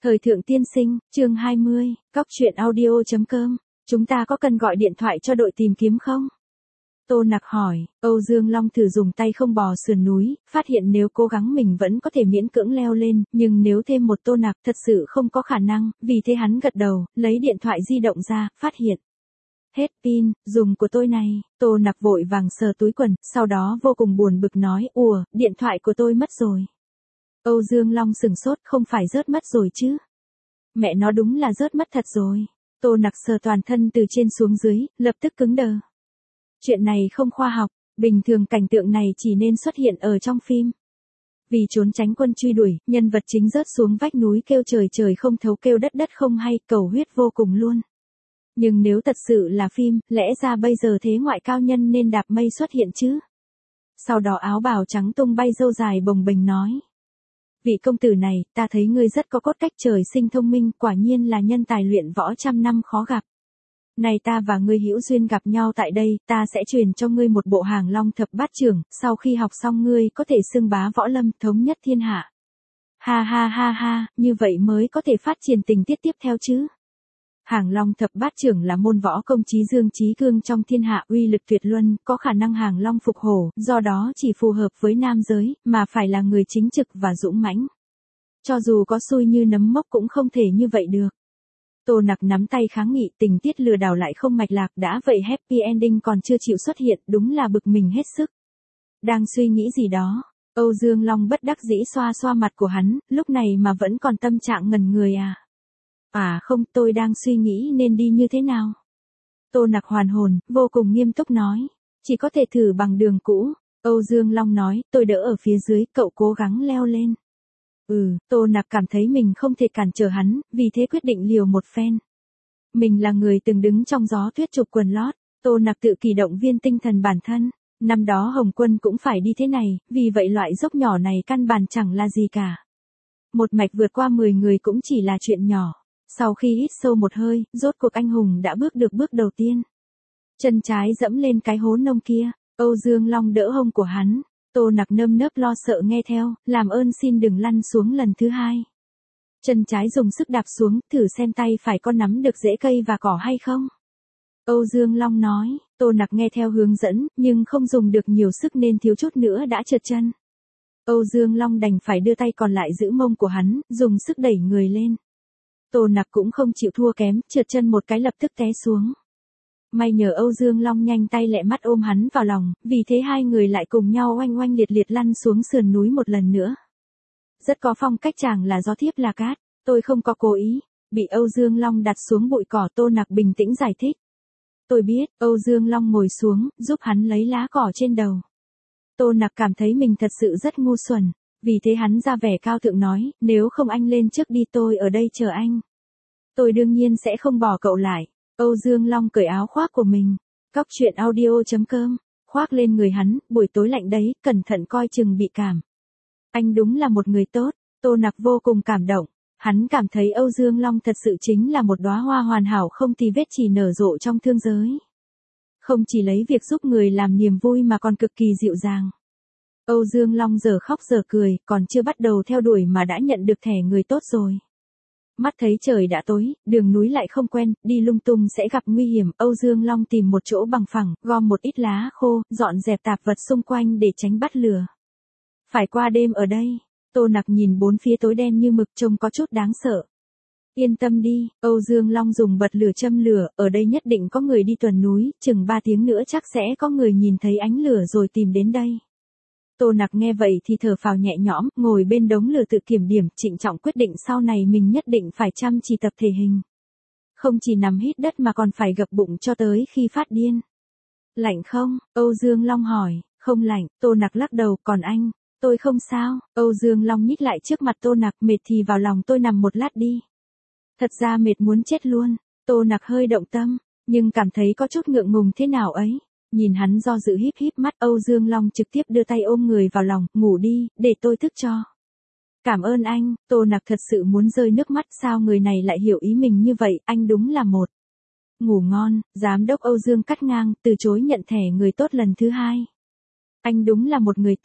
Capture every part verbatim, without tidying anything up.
Thời thượng tiên sinh, chương hai mươi, cóc truyện audio chấm com, chúng ta có cần gọi điện thoại cho đội tìm kiếm không? Tô Nặc hỏi, Âu Dương Long thử dùng tay không bò sườn núi, phát hiện nếu cố gắng mình vẫn có thể miễn cưỡng leo lên, nhưng nếu thêm một Tô Nặc thật sự không có khả năng, vì thế hắn gật đầu, lấy điện thoại di động ra, phát hiện. Hết pin, dùng của tôi này, Tô Nặc vội vàng sờ túi quần, sau đó vô cùng buồn bực nói, ủa, điện thoại của tôi mất rồi. Âu Dương Long sừng sốt, không phải rớt mất rồi chứ. Mẹ nó đúng là rớt mất thật rồi. Tô Nặc sờ toàn thân từ trên xuống dưới, lập tức cứng đờ. Chuyện này không khoa học, bình thường cảnh tượng này chỉ nên xuất hiện ở trong phim. Vì trốn tránh quân truy đuổi, nhân vật chính rớt xuống vách núi kêu trời trời không thấu kêu đất đất không hay, cầu huyết vô cùng luôn. Nhưng nếu thật sự là phim, lẽ ra bây giờ thế ngoại cao nhân nên đạp mây xuất hiện chứ. Sau đó áo bào trắng tung bay râu dài bồng bềnh nói. Vị công tử này, ta thấy ngươi rất có cốt cách trời sinh thông minh, quả nhiên là nhân tài luyện võ trăm năm khó gặp. Này ta và ngươi hữu duyên gặp nhau tại đây, ta sẽ truyền cho ngươi một bộ Hàng Long thập bát trưởng, sau khi học xong ngươi có thể xưng bá võ lâm, thống nhất thiên hạ. Ha ha ha ha, như vậy mới có thể phát triển tình tiết tiếp theo chứ. Hàng Long thập bát trưởng là môn võ công chí dương chí cương trong thiên hạ, uy lực tuyệt luân, có khả năng hàng long phục hổ, do đó chỉ phù hợp với nam giới, mà phải là người chính trực và dũng mãnh. Cho dù có xui như nấm mốc cũng không thể như vậy được. Tô Nặc nắm tay kháng nghị, tình tiết lừa đảo lại không mạch lạc, đã vậy happy ending còn chưa chịu xuất hiện, đúng là bực mình hết sức. Đang suy nghĩ gì đó, Âu Dương Long bất đắc dĩ xoa xoa mặt của hắn, lúc này mà vẫn còn tâm trạng ngần người à. À không, tôi đang suy nghĩ nên đi như thế nào. Tô Nặc hoàn hồn, vô cùng nghiêm túc nói. Chỉ có thể thử bằng đường cũ. Âu Dương Long nói, tôi đỡ ở phía dưới, cậu cố gắng leo lên. Ừ, Tô Nặc cảm thấy mình không thể cản trở hắn, vì thế quyết định liều một phen. Mình là người từng đứng trong gió tuyết chụp quần lót. Tô Nặc tự kỳ động viên tinh thần bản thân. Năm đó Hồng Quân cũng phải đi thế này, vì vậy loại dốc nhỏ này căn bản chẳng là gì cả. Một mạch vượt qua mười người cũng chỉ là chuyện nhỏ. Sau khi hít sâu một hơi, rốt cuộc anh hùng đã bước được bước đầu tiên. Chân trái dẫm lên cái hố nông kia, Âu Dương Long đỡ hông của hắn, Tô Nặc nơm nớp lo sợ nghe theo, làm ơn xin đừng lăn xuống lần thứ hai. Chân trái dùng sức đạp xuống, thử xem tay phải có nắm được rễ cây và cỏ hay không. Âu Dương Long nói, Tô Nặc nghe theo hướng dẫn, nhưng không dùng được nhiều sức nên thiếu chút nữa đã trượt chân. Âu Dương Long đành phải đưa tay còn lại giữ mông của hắn, dùng sức đẩy người lên. Tô Nặc cũng không chịu thua kém, trượt chân một cái lập tức té xuống. May nhờ Âu Dương Long nhanh tay lẹ mắt ôm hắn vào lòng, vì thế hai người lại cùng nhau oanh oanh liệt liệt lăn xuống sườn núi một lần nữa. Rất có phong cách chàng là gió thiếp là cát, tôi không có cố ý. Bị Âu Dương Long đặt xuống bụi cỏ, Tô Nặc bình tĩnh giải thích. Tôi biết, Âu Dương Long ngồi xuống, giúp hắn lấy lá cỏ trên đầu. Tô Nặc cảm thấy mình thật sự rất ngu xuẩn. Vì thế hắn ra vẻ cao thượng nói, nếu không anh lên trước đi, tôi ở đây chờ anh. Tôi đương nhiên sẽ không bỏ cậu lại. Âu Dương Long cởi áo khoác của mình. Cóc truyện audio chấm com, khoác lên người hắn, buổi tối lạnh đấy, cẩn thận coi chừng bị cảm. Anh đúng là một người tốt, Tô Nặc vô cùng cảm động. Hắn cảm thấy Âu Dương Long thật sự chính là một đóa hoa hoàn hảo không tì vết chỉ nở rộ trong thương giới. Không chỉ lấy việc giúp người làm niềm vui mà còn cực kỳ dịu dàng. Âu Dương Long giờ khóc giờ cười, còn chưa bắt đầu theo đuổi mà đã nhận được thẻ người tốt rồi. Mắt thấy trời đã tối, đường núi lại không quen, đi lung tung sẽ gặp nguy hiểm. Âu Dương Long tìm một chỗ bằng phẳng, gom một ít lá khô, dọn dẹp tạp vật xung quanh để tránh bắt lửa. Phải qua đêm ở đây, Tô Nặc nhìn bốn phía tối đen như mực trông có chút đáng sợ. Yên tâm đi, Âu Dương Long dùng bật lửa châm lửa, ở đây nhất định có người đi tuần núi, chừng ba tiếng nữa chắc sẽ có người nhìn thấy ánh lửa rồi tìm đến đây. Tô Nặc nghe vậy thì thở phào nhẹ nhõm, ngồi bên đống lửa tự kiểm điểm, trịnh trọng quyết định sau này mình nhất định phải chăm chỉ tập thể hình. Không chỉ nằm hít đất mà còn phải gập bụng cho tới khi phát điên. Lạnh không? Âu Dương Long hỏi. Không lạnh, Tô Nặc lắc đầu, còn anh? Tôi không sao. Âu Dương Long nhích lại trước mặt Tô Nặc, mệt thì vào lòng tôi nằm một lát đi. Thật ra mệt muốn chết luôn. Tô Nặc hơi động tâm, nhưng cảm thấy có chút ngượng ngùng thế nào ấy. Nhìn hắn do dự híp híp mắt, Âu Dương Long trực tiếp đưa tay ôm người vào lòng, ngủ đi, để tôi thức cho. Cảm ơn anh, Tô Nặc thật sự muốn rơi nước mắt, sao người này lại hiểu ý mình như vậy, anh đúng là một. Ngủ ngon, giám đốc Âu Dương cắt ngang, từ chối nhận thẻ người tốt lần thứ hai. Anh đúng là một người tốt,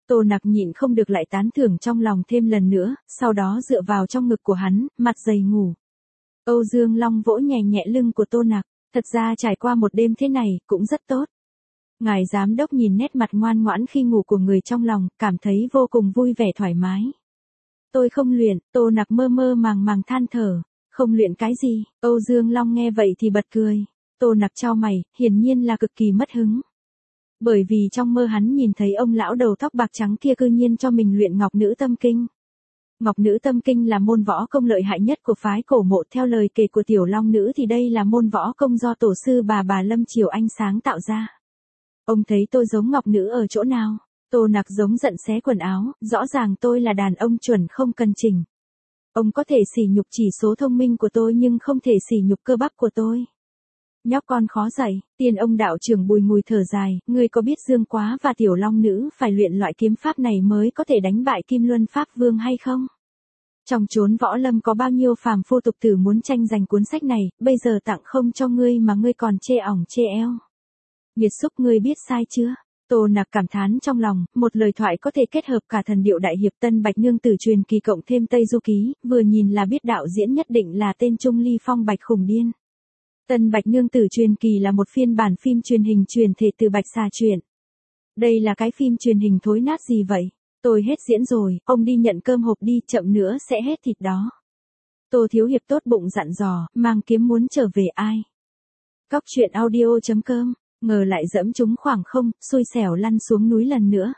Tô Nặc nhịn không được lại tán thưởng trong lòng thêm lần nữa, sau đó dựa vào trong ngực của hắn, mặt dày ngủ. Âu Dương Long vỗ nhẹ nhẹ lưng của Tô Nặc, thật ra trải qua một đêm thế này, cũng rất tốt. Ngài giám đốc nhìn nét mặt ngoan ngoãn khi ngủ của người trong lòng, cảm thấy vô cùng vui vẻ thoải mái. Tôi không luyện, Tô Nặc mơ mơ màng màng than thở. Không luyện cái gì? Âu Dương Long nghe vậy thì bật cười. Tô Nặc chau mày, hiển nhiên là cực kỳ mất hứng. Bởi vì trong mơ hắn nhìn thấy ông lão đầu tóc bạc trắng kia cư nhiên cho mình luyện Ngọc Nữ Tâm Kinh. Ngọc Nữ Tâm Kinh là môn võ công lợi hại nhất của phái cổ mộ, theo lời kể của Tiểu Long Nữ thì đây là môn võ công do tổ sư bà bà Lâm Triều Anh sáng tạo ra. Ông thấy tôi giống Ngọc Nữ ở chỗ nào? Tô Nặc giống giận xé quần áo, rõ ràng tôi là đàn ông chuẩn không cần chỉnh. Ông có thể sỉ nhục chỉ số thông minh của tôi nhưng không thể sỉ nhục cơ bắp của tôi. Nhóc con khó dạy, tiên ông đạo trưởng bùi ngùi thở dài, ngươi có biết Dương Quá và Tiểu Long Nữ phải luyện loại kiếm pháp này mới có thể đánh bại Kim Luân Pháp Vương hay không? Trong chốn võ lâm có bao nhiêu phàm phu tục tử muốn tranh giành cuốn sách này, bây giờ tặng không cho ngươi mà ngươi còn chê ỏng chê eo. Nghiệt xúc, ngươi biết sai chưa? Tô Nặc cảm thán trong lòng, một lời thoại có thể kết hợp cả thần điệu đại hiệp Tân Bạch Nương Tử truyền kỳ cộng thêm Tây Du Ký, vừa nhìn là biết đạo diễn nhất định là tên Trung Ly Phong Bạch Khủng Điên. Tân Bạch Nương Tử truyền kỳ là một phiên bản phim truyền hình truyền thể từ Bạch Xà truyện. Đây là cái phim truyền hình thối nát gì vậy? Tôi hết diễn rồi, ông đi nhận cơm hộp đi, chậm nữa sẽ hết thịt đó. Tô Thiếu Hiệp tốt bụng dặn dò, mang kiếm muốn trở về ai? Cóc truyện audio chấm com, ngờ lại dẫm trúng khoảng không, xui xẻo lăn xuống núi lần nữa.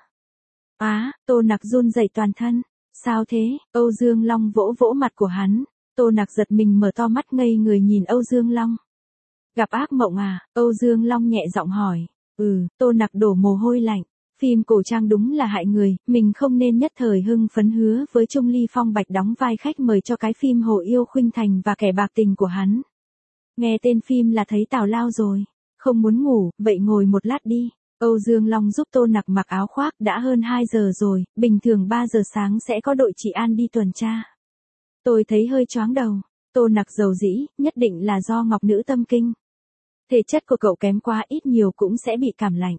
Á, à, Tô Nặc run rẩy toàn thân. Sao thế? Âu Dương Long vỗ vỗ mặt của hắn. Tô Nặc giật mình mở to mắt ngây người nhìn Âu Dương Long. Gặp ác mộng à? Âu Dương Long nhẹ giọng hỏi. Ừ, Tô Nặc đổ mồ hôi lạnh. Phim cổ trang đúng là hại người, mình không nên nhất thời hưng phấn hứa với Trung Ly Phong Bạch đóng vai khách mời cho cái phim Hồ Yêu Khuynh Thành và Kẻ Bạc Tình của hắn. Nghe tên phim là thấy tào lao rồi. Không muốn ngủ, vậy ngồi một lát đi. Âu Dương Long giúp Tô Nặc mặc áo khoác, đã hơn hai giờ rồi, bình thường ba giờ sáng sẽ có đội trị an đi tuần tra. Tôi thấy hơi choáng đầu. Tô Nặc dầu dĩ, nhất định là do Ngọc Nữ Tâm Kinh. Thể chất của cậu kém quá, ít nhiều cũng sẽ bị cảm lạnh.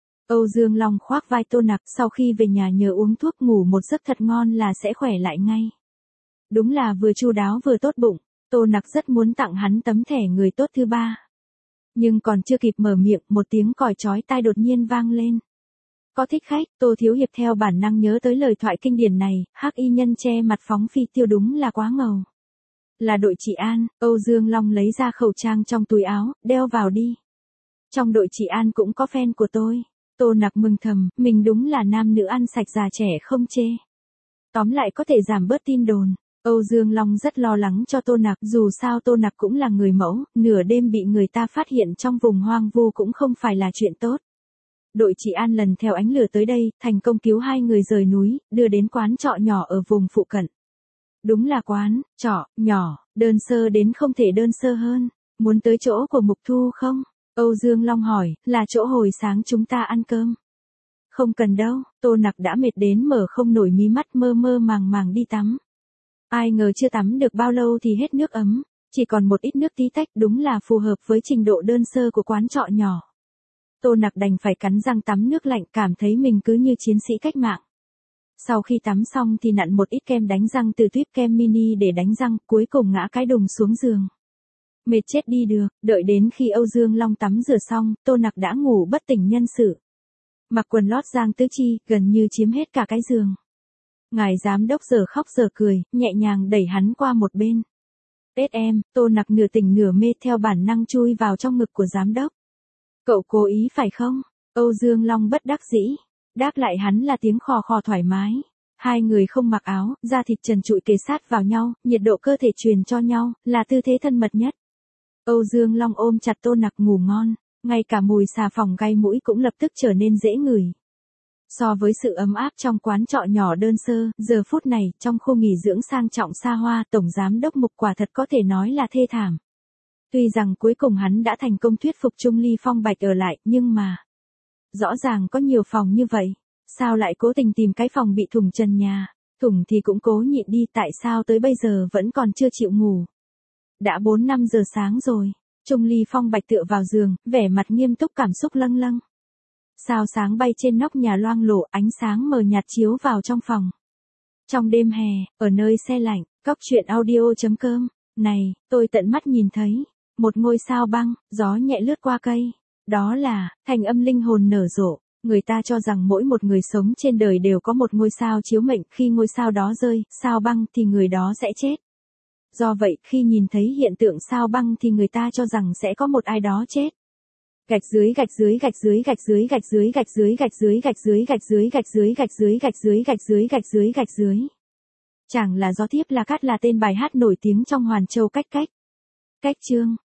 Âu Dương Long khoác vai Tô Nặc, sau khi về nhà nhớ uống thuốc ngủ một giấc thật ngon là sẽ khỏe lại ngay. Đúng là vừa chu đáo vừa tốt bụng, Tô Nặc rất muốn tặng hắn tấm thẻ người tốt thứ ba. Nhưng còn chưa kịp mở miệng, một tiếng còi chói tai đột nhiên vang lên. Có thích khách? Tô Thiếu Hiệp theo bản năng nhớ tới lời thoại kinh điển này, hắc y nhân che mặt phóng phi tiêu đúng là quá ngầu. Là đội trị an. Âu Dương Long lấy ra khẩu trang trong túi áo, đeo vào đi. Trong đội trị an cũng có fan của tôi. Tô Nặc mừng thầm, mình đúng là nam nữ ăn sạch già trẻ không chê. Tóm lại có thể giảm bớt tin đồn. Âu Dương Long rất lo lắng cho Tô Nặc, dù sao Tô Nặc cũng là người mẫu, nửa đêm bị người ta phát hiện trong vùng hoang vu cũng không phải là chuyện tốt. Đội trị an lần theo ánh lửa tới đây, thành công cứu hai người rời núi, đưa đến quán trọ nhỏ ở vùng phụ cận. Đúng là quán, trọ, nhỏ, đơn sơ đến không thể đơn sơ hơn. Muốn tới chỗ của Mục Thu không? Âu Dương Long hỏi, là chỗ hồi sáng chúng ta ăn cơm. Không cần đâu, Tô Nặc đã mệt đến mở không nổi mí mắt, mơ mơ màng màng đi tắm. Ai ngờ chưa tắm được bao lâu thì hết nước ấm, chỉ còn một ít nước tí tách, đúng là phù hợp với trình độ đơn sơ của quán trọ nhỏ. Tô Nặc đành phải cắn răng tắm nước lạnh, cảm thấy mình cứ như chiến sĩ cách mạng. Sau khi tắm xong thì nặn một ít kem đánh răng từ tuyếp kem mini để đánh răng, cuối cùng ngã cái đùng xuống giường. Mệt chết đi được, đợi đến khi Âu Dương Long tắm rửa xong, Tô Nặc đã ngủ bất tỉnh nhân sự. Mặc quần lót Giang Tứ Chi, gần như chiếm hết cả cái giường. Ngài giám đốc giờ khóc giờ cười, nhẹ nhàng đẩy hắn qua một bên. Tết em, Tô Nặc nửa tỉnh nửa mê theo bản năng chui vào trong ngực của giám đốc. Cậu cố ý phải không? Âu Dương Long bất đắc dĩ. Đáp lại hắn là tiếng khò khò thoải mái. Hai người không mặc áo, da thịt trần trụi kề sát vào nhau, nhiệt độ cơ thể truyền cho nhau, là tư thế thân mật nhất. Âu Dương Long ôm chặt Tô Nặc ngủ ngon, ngay cả mùi xà phòng gai mũi cũng lập tức trở nên dễ ngửi. So với sự ấm áp trong quán trọ nhỏ đơn sơ, giờ phút này, trong khu nghỉ dưỡng sang trọng xa hoa, Tổng Giám đốc Mục quả thật có thể nói là thê thảm. Tuy rằng cuối cùng hắn đã thành công thuyết phục Trung Ly Phong Bạch ở lại, nhưng mà... Rõ ràng có nhiều phòng như vậy, sao lại cố tình tìm cái phòng bị thủng trần nhà, thủng thì cũng cố nhịn đi, tại sao tới bây giờ vẫn còn chưa chịu ngủ. Đã bốn năm giờ sáng rồi, Trung Ly Phong Bạch tựa vào giường, vẻ mặt nghiêm túc cảm xúc lâng lâng. Sao sáng bay trên nóc nhà loang lổ, ánh sáng mờ nhạt chiếu vào trong phòng. Trong đêm hè, ở nơi se lạnh, Cóc truyện audio.com. Này, tôi tận mắt nhìn thấy một ngôi sao băng, gió nhẹ lướt qua cây. Đó là thành âm linh hồn nở rộ. Người ta cho rằng mỗi một người sống trên đời đều có một ngôi sao chiếu mệnh, khi ngôi sao đó rơi, sao băng thì người đó sẽ chết. Do vậy, khi nhìn thấy hiện tượng sao băng thì người ta cho rằng sẽ có một ai đó chết. Gạch dưới gạch dưới gạch dưới gạch dưới gạch dưới gạch dưới gạch dưới gạch dưới gạch dưới gạch dưới gạch dưới gạch dưới gạch dưới gạch dưới gạch dưới. Chẳng là gió tiếp là cát là tên bài hát nổi tiếng trong Hoàn Châu cách cách. Cách chương.